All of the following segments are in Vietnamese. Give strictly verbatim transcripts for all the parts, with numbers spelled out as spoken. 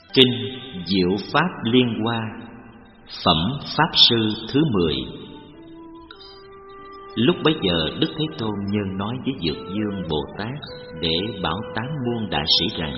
Kinh Diệu Pháp Liên Hoa, Phẩm Pháp Sư thứ mười. Lúc bấy giờ Đức Thế Tôn nhân nói với Dược Dương Bồ Tát để bảo tám muôn đại sĩ rằng: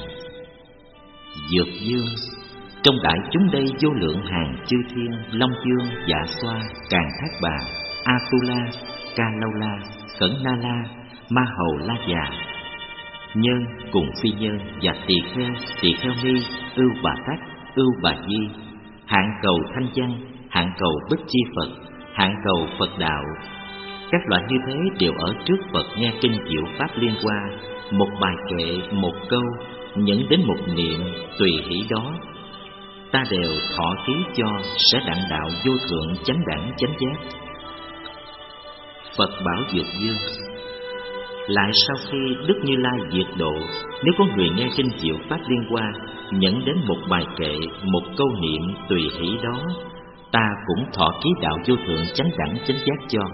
Dược Dương, trong đại chúng đây vô lượng hàng chư thiên, Long Dương, Dạ Xoa, Càn Thác Bà, Atula, Ca Lâu La, Khẩn Na La, Ma Hầu La Già, nhân cùng phi nhân và tỳ kheo, tỳ kheo ni, ưu bà tắc, ưu bà di, hạng cầu thanh văn, hạng cầu bích chi Phật, hạng cầu Phật đạo, các loại như thế đều ở trước Phật nghe kinh Diệu Pháp Liên Hoa, một bài kệ, một câu, nhẫn đến một niệm tùy hỷ đó, ta đều thọ ký cho sẽ đặng đạo vô thượng chánh đẳng chánh giác. Phật bảo Dược Dương: lại sau khi Đức Như Lai diệt độ, nếu có người nghe kinh Diệu Pháp Liên Hoa, nhẫn đến một bài kệ, một câu niệm tùy hỷ đó, ta cũng thọ ký đạo vô thượng chánh đẳng chánh giác cho.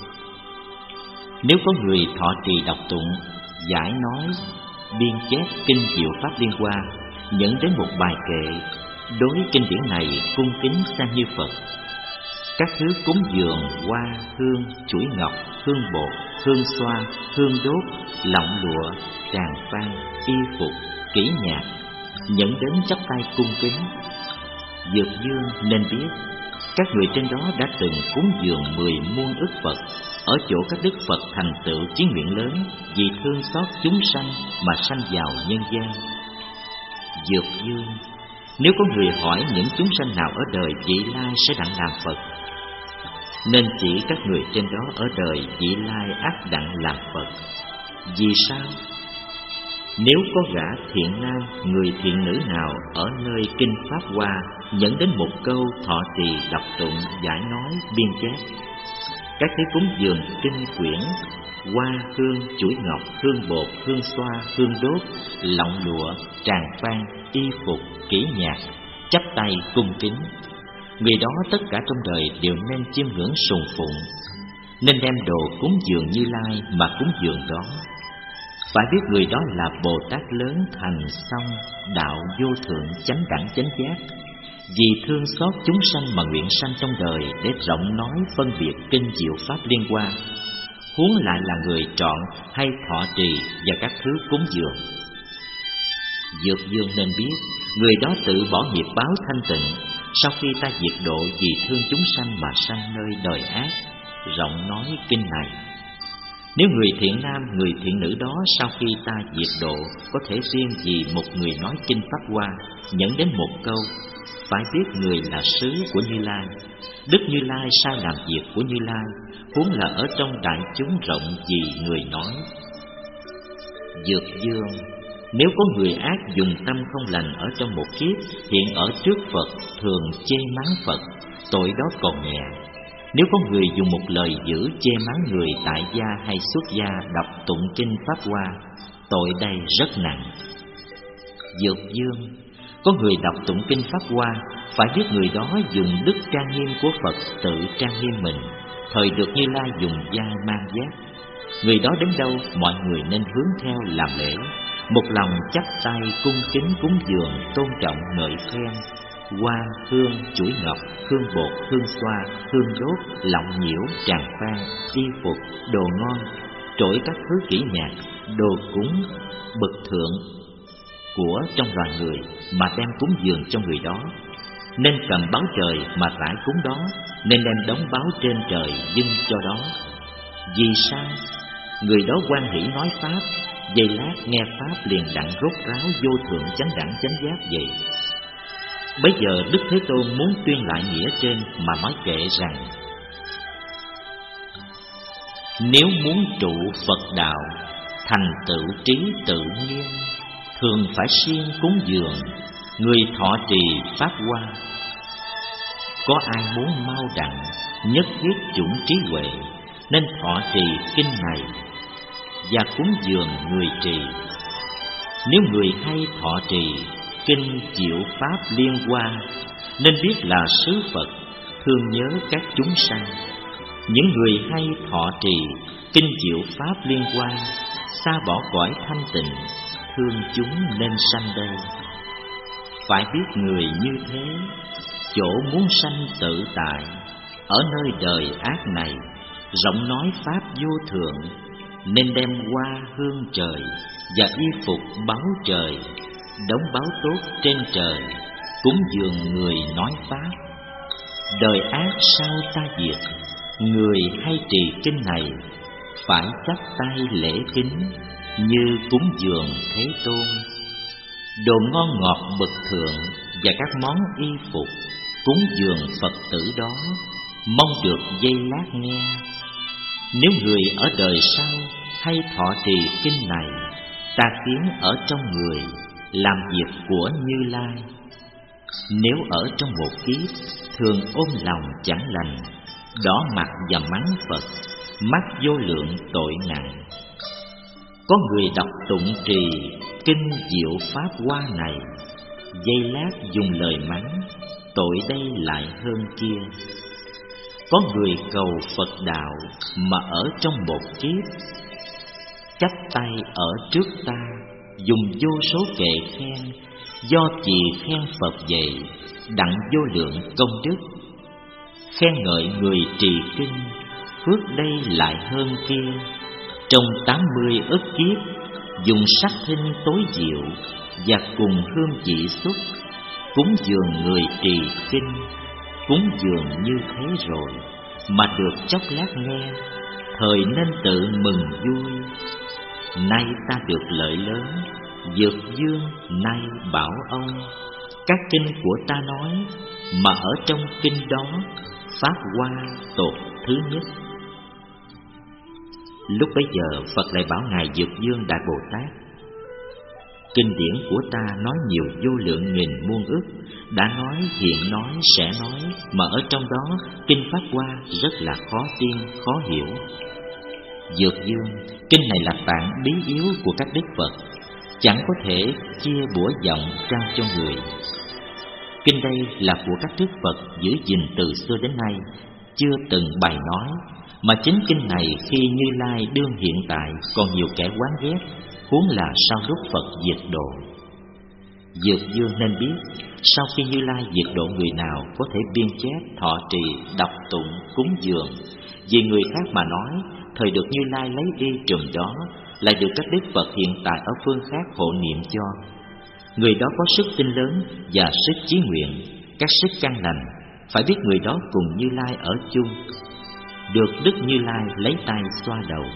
Nếu có người thọ trì đọc tụng, giải nói, biên chép kinh Diệu Pháp Liên Hoa, nhẫn đến một bài kệ, đối kinh điển này cung kính sang như Phật, các thứ cúng dường, hoa, hương, chuỗi ngọc, hương bột, hương xoa, hương đốt, lọng lụa, tràng phan, y phục, kỹ nhạc, nhẫn đến chắp tay cung kính. Dược Dương nên biết, các người trên đó đã từng cúng dường mười muôn ức Phật, ở chỗ các đức Phật thành tựu chí nguyện lớn, vì thương xót chúng sanh mà sanh vào nhân gian. Dược Dương, nếu có người hỏi những chúng sanh nào ở đời vị lai sẽ đặng làm Phật, nên chỉ các người trên đó ở đời vị lai ác đặng làm Phật. Vì sao? Nếu có gã thiện nam, người thiện nữ nào ở nơi kinh Pháp Hoa, nhẫn đến một câu thọ trì đọc tụng, giải nói, biên chép các thứ cúng dường kinh quyển, hoa, hương, chuỗi ngọc, hương bột, hương xoa, hương đốt, lọng lụa, tràng phan, y phục, kỹ nhạc, chắp tay cung kính, người đó tất cả trong đời đều nên chiêm ngưỡng sùng phụng, nên đem đồ cúng dường Như Lai mà cúng dường đó. Phải biết người đó là Bồ Tát lớn thành xong đạo vô thượng chánh đẳng chánh giác, vì thương xót chúng sanh mà nguyện sanh trong đời để rộng nói phân biệt kinh Diệu Pháp Liên Hoa, huống lại là người trọn hay thọ trì và các thứ cúng dường. Dược Dương nên biết, người đó tự bỏ nghiệp báo thanh tịnh, sau khi ta diệt độ vì thương chúng sanh mà sanh nơi đời ác, rộng nói kinh này. Nếu người thiện nam, người thiện nữ đó sau khi ta diệt độ có thể riêng vì một người nói kinh Pháp Hoa, nhẫn đến một câu, phải biết người là sứ của Như Lai, Đức Như Lai sai làm việc của Như Lai, huống là ở trong đại chúng rộng vì người nói. Dược Dương, nếu có người ác dùng tâm không lành ở trong một kiếp, hiện ở trước Phật thường chê mắng Phật, tội đó còn nhẹ. Nếu có người dùng một lời dữ chê mắng người tại gia hay xuất gia đọc tụng kinh Pháp Hoa, tội đây rất nặng. Dược Dương, có người đọc tụng kinh Pháp Hoa, phải biết người đó dùng đức trang nghiêm của Phật tự trang nghiêm mình, thời được Như Lai dùng vai mang giác. Người đó đến đâu mọi người nên hướng theo làm lễ, một lòng chắp tay cung kính cúng dường, tôn trọng ngợi khen, hoa, hương, chuỗi ngọc, hương bột, hương xoa, hương đốt, lọng nhiễu, tràng phan, y phục, đồ ngon, trỗi các thứ kỹ nhạc, đồ cúng bậc thượng của trong loài người mà đem cúng dường cho người đó. Nên cầm báo trời mà rải cúng đó, nên đem đống báo trên trời dâng cho đó. Vì sao? Người đó hoan hỷ nói Pháp, giây lát nghe Pháp liền đặng rốt ráo vô thượng chánh đẳng chánh giác vậy. Bấy giờ Đức Thế Tôn muốn tuyên lại nghĩa trên mà nói kệ rằng: nếu muốn trụ Phật đạo, thành tựu trí tự nhiên, thường phải siêng cúng dường, người thọ trì Pháp Hoa. Có ai muốn mau đặng, nhất thiết chủng trí huệ, nên thọ trì kinh này và cúng dường người trì. Nếu người hay thọ trì kinh Diệu Pháp Liên Hoa, nên biết là sứ Phật thương nhớ các chúng sanh. Những người hay thọ trì kinh Diệu Pháp Liên Hoa, xa bỏ cõi thanh tịnh, thương chúng nên sanh đây. Phải biết người như thế, chỗ muốn sanh tự tại. Ở nơi đời ác này, rộng nói pháp vô thượng, nên đem hoa hương trời và y phục báo trời, đóng báo tốt trên trời, cúng dường người nói pháp. Đời ác sao ta diệt, người hay trì kinh này, phải chắp tay lễ kính, như cúng dường Thế Tôn. Đồ ngon ngọt bậc thượng và các món y phục, cúng dường Phật tử đó, mong được giây lát nghe. Nếu người ở đời sau hay thọ trì kinh này, ta khiến ở trong người làm việc của Như Lai. Nếu ở trong một kiếp thường ôm lòng chẳng lành, đỏ mặt và mắng Phật, mắc vô lượng tội nặng. Có người đọc tụng trì kinh diệu pháp hoa này, giây lát dùng lời mắng, tội đây lại hơn kia. Có người cầu Phật đạo mà ở trong một kiếp, chắp tay ở trước ta, dùng vô số kệ khen, do trì khen Phật vậy, đặng vô lượng công đức. Khen ngợi người trì kinh, phước đây lại hơn kia. Trong tám mươi ức kiếp, dùng sắc thinh tối diệu và cùng hương vị xúc, cúng dường người trì kinh. Cúng dường như thế rồi mà được chốc lát nghe, thời nên tự mừng vui. Nay ta được lợi lớn, Dược Dương nay bảo ông, các kinh của ta nói, mà ở trong kinh đó, pháp hoa tột thứ nhất. Lúc bấy giờ Phật lại bảo Ngài Dược Dương Đại Bồ Tát: kinh điển của ta nói nhiều vô lượng nghìn muôn ức, đã nói, hiện nói, sẽ nói, mà ở trong đó kinh Pháp Hoa rất là khó tin, khó hiểu. Dược Dương, kinh này là tạng bí yếu của các đức Phật, chẳng có thể chia bủa giọng trao cho người. Kinh đây là của các đức Phật giữ gìn từ xưa đến nay, chưa từng bài nói, mà chính kinh này khi Như Lai đương hiện tại còn nhiều kẻ oán ghét, huống là sau lúc Phật diệt độ. Dược Dương nên biết, sau khi Như Lai diệt độ, người nào có thể biên chép, thọ trì, đọc tụng, cúng dường, vì người khác mà nói, thời được Như Lai lấy y trùm đó, lại được các đức Phật hiện tại ở phương khác hộ niệm cho. Người đó có sức tinh lớn và sức chí nguyện, các sức căn lành, phải biết người đó cùng Như Lai ở chung, được Đức Như Lai lấy tay xoa đầu.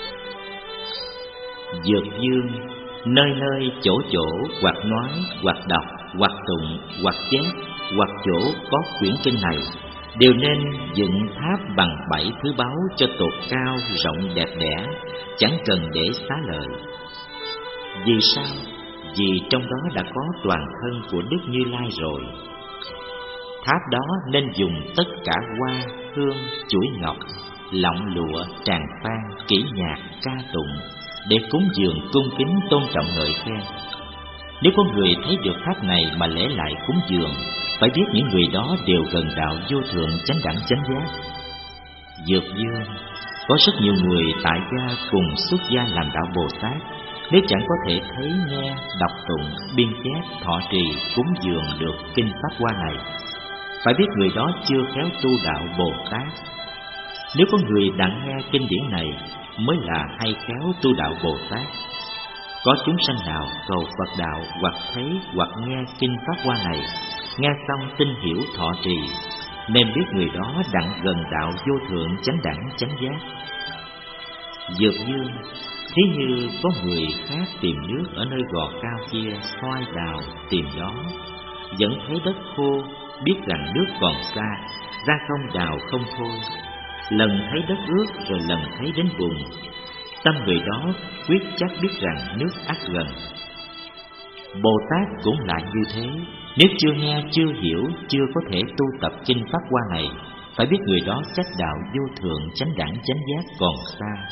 Dược Dương nơi nơi chỗ chỗ hoặc nói, hoặc đọc, hoặc tụng, hoặc chép, hoặc chỗ có quyển kinh này, đều nên dựng tháp bằng bảy thứ báu cho tột cao, rộng, đẹp đẽ, chẳng cần để xá lợi. Vì sao? Vì trong đó đã có toàn thân của Đức Như Lai rồi. Tháp đó nên dùng tất cả hoa, hương, chuỗi ngọc, lọng lụa, tràng phan, kỹ nhạc, ca tụng, để cúng dường cung kính tôn trọng ngợi khen. Nếu có người thấy được tháp này mà lễ lại cúng dường, phải biết những người đó đều gần đạo vô thượng chánh đẳng chánh giác. Dược Dương, có rất nhiều người tại gia cùng xuất gia làm đạo Bồ Tát, nếu chẳng có thể thấy, nghe, đọc tụng, biên chép, thọ trì, cúng dường được kinh Pháp Hoa này, phải biết người đó chưa khéo tu đạo Bồ Tát. Nếu có người đặng nghe kinh điển này, mới là hay khéo tu đạo Bồ Tát. Có chúng sanh nào cầu Phật đạo, hoặc thấy hoặc nghe kinh Pháp Hoa này, nghe xong tin hiểu thọ trì, nên biết người đó đặng gần đạo vô thượng chánh đẳng chánh giác. Dược Dương, thí như có người khác tìm nước ở nơi gò cao kia, xoay đào tìm đó, vẫn thấy đất khô, biết rằng nước còn xa, ra không đào không thôi, lần thấy đất ướt rồi lần thấy đến bùn. Tâm người đó quyết chắc biết rằng nước ắt gần. Bồ Tát cũng lại như thế, nếu chưa nghe, chưa hiểu, chưa có thể tu tập kinh Pháp Hoa này, phải biết người đó cách đạo vô thượng chánh đẳng chánh giác còn xa.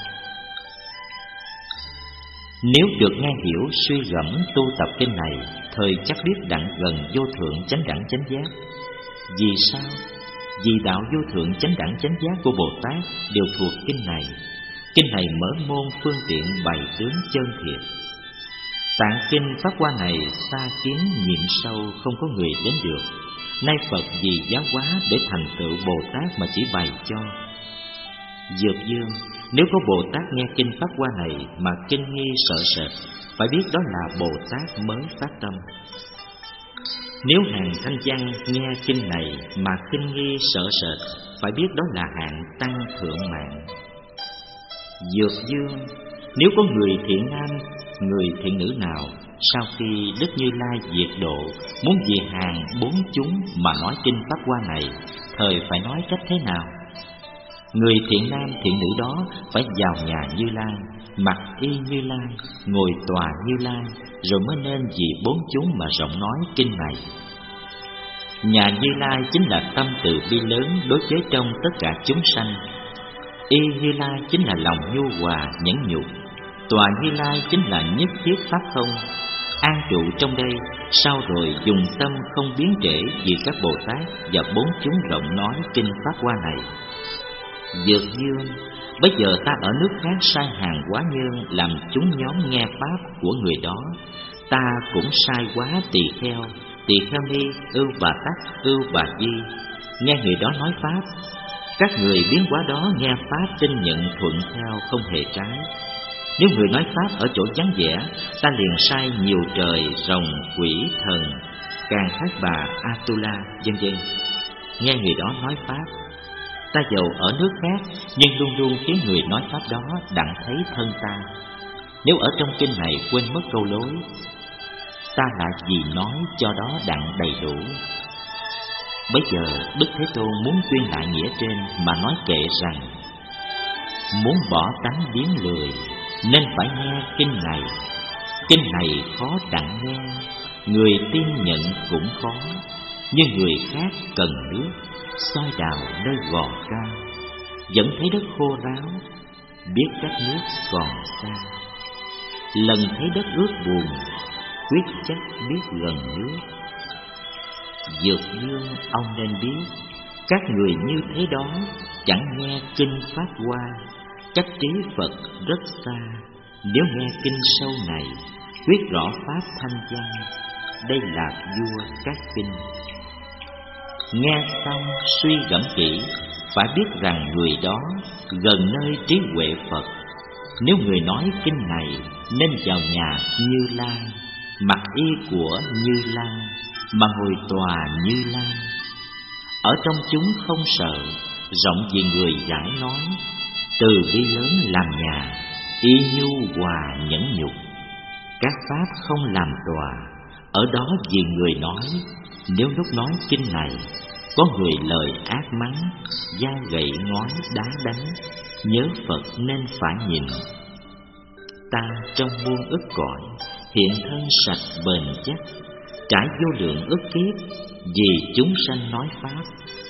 Nếu được nghe hiểu, suy gẫm tu tập kinh này, thời chắc biết đặng gần vô thượng chánh đẳng chánh giác. Vì sao? Vì đạo vô thượng chánh đẳng chánh giác của Bồ Tát đều thuộc kinh này. Kinh này mở môn phương tiện bày tướng chân thiệt. Tạng kinh Pháp Hoa này xa kiến nhiệm sâu, không có người đến được. Nay Phật vì giáo hóa để thành tựu Bồ Tát mà chỉ bày cho. Dược Dương, nếu có Bồ Tát nghe kinh Pháp Hoa này mà kinh nghi sợ sệt, phải biết đó là Bồ Tát mới phát tâm. Nếu hàng thanh văn nghe kinh này mà kinh nghi sợ sệt, phải biết đó là hạng tăng thượng mạng. Dược Dương, nếu có người thiện nam, người thiện nữ nào sau khi Đức Như Lai diệt độ muốn về hàng bốn chúng mà nói kinh Pháp Hoa này, thời phải nói cách thế nào? Người thiện nam thiện nữ đó phải vào nhà Như Lai, mặc y Như Lai, ngồi tòa Như Lai, rồi mới nên vì bốn chúng mà rộng nói kinh này. Nhà Như Lai chính là tâm từ bi lớn đối với trong tất cả chúng sanh. Y Như Lai chính là lòng nhu hòa nhẫn nhục. Tòa Như Lai chính là nhất thiết pháp không. An trụ trong đây, sau rồi dùng tâm không biến trễ vì các Bồ Tát và bốn chúng rộng nói kinh Pháp Hoa này. Dược Dương, bây giờ ta ở nước khác sai hàng quá nhân làm chúng nhóm nghe pháp của người đó. Ta cũng sai quá tỳ kheo, tỳ kheo ni, ưu bà tắc, ưu bà di, nghe người đó nói pháp. Các người biến hóa đó nghe pháp tin nhận thuận theo, không hề trái. Nếu người nói pháp ở chỗ vắng vẻ, ta liền sai nhiều trời, rồng, quỷ, thần, càng thác bà, Atula, vân vân. Nghe người đó nói pháp. Ta dầu ở nước khác, nhưng luôn luôn khiến người nói pháp đó đặng thấy thân ta. Nếu ở trong kinh này quên mất câu lối, ta là vì nói cho đó đặng đầy đủ. Bây giờ Đức Thế Tôn muốn tuyên lại nghĩa trên mà nói kệ rằng: muốn bỏ tánh biến lười nên phải nghe kinh này. Kinh này khó đặng nghe, người tin nhận cũng khó. Nhưng người khác cần nước, soi đào nơi gò cao, vẫn thấy đất khô ráo, biết cách nước còn xa. Lần thấy đất ướt buồn, quyết chắc biết gần nước. Dược Dương, ông nên biết, các người như thế đó chẳng nghe kinh Pháp Hoa, cách trí Phật rất xa. Nếu nghe kinh sâu này, quyết rõ pháp thanh văn, đây là vua các kinh. Nghe xong suy gẫm kỹ, phải biết rằng người đó gần nơi trí huệ Phật. Nếu người nói kinh này nên vào nhà Như Lai, mặc y của Như Lai, mà ngồi tòa Như Lai. Ở trong chúng không sợ, rộng vì người giải nói, từ bi lớn làm nhà, y nhu hòa nhẫn nhục. Các pháp không làm tòa, ở đó vì người nói. Nếu lúc nói kinh này có người lời ác mắng, dao gậy ngói đá đánh, nhớ Phật nên phải nhìn. Ta trong muôn ức cõi, hiện thân sạch bền chắc, trải vô lượng ức kiếp vì chúng sanh nói pháp.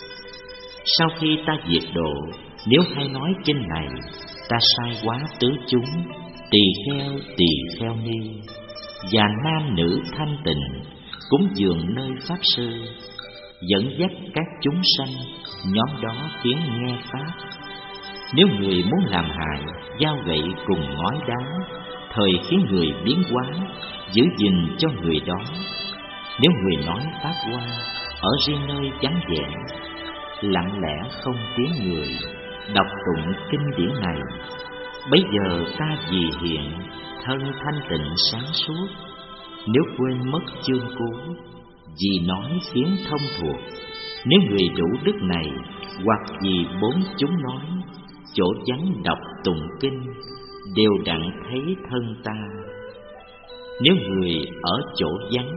Sau khi ta diệt độ, nếu hay nói kinh này, ta sai quá tứ chúng, tỳ kheo tỳ kheo ni và nam nữ thanh tịnh, cúng dường nơi pháp sư, dẫn dắt các chúng sanh, nhóm đó khiến nghe pháp. Nếu người muốn làm hại, dao gậy cùng ngói đá, thời khiến người biến hóa, giữ gìn cho người đó. Nếu người nói pháp hoa ở riêng nơi vắng vẻ, lặng lẽ không tiếng người, đọc tụng kinh điển này, bấy giờ ta vì hiện thân thanh tịnh sáng suốt. Nếu quên mất chương cú, vì nói khiến thông thuộc. Nếu người đủ đức này, hoặc vì bốn chúng nói, chỗ vắng đọc tụng kinh, đều đặng thấy thân ta. Nếu người ở chỗ vắng,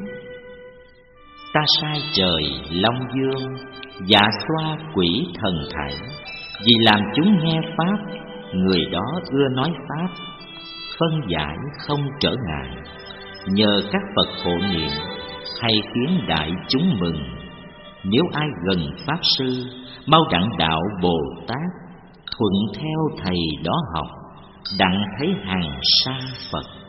ta sai trời long dương, dạ xoa quỷ thần thảy, vì làm chúng nghe pháp, người đó ưa nói pháp, phân giải không trở ngại. Nhờ các Phật hộ niệm, hay khiến đại chúng mừng. Nếu ai gần pháp sư, mau đặng đạo Bồ Tát, thuận theo thầy đó học, đặng thấy hàng sa Phật.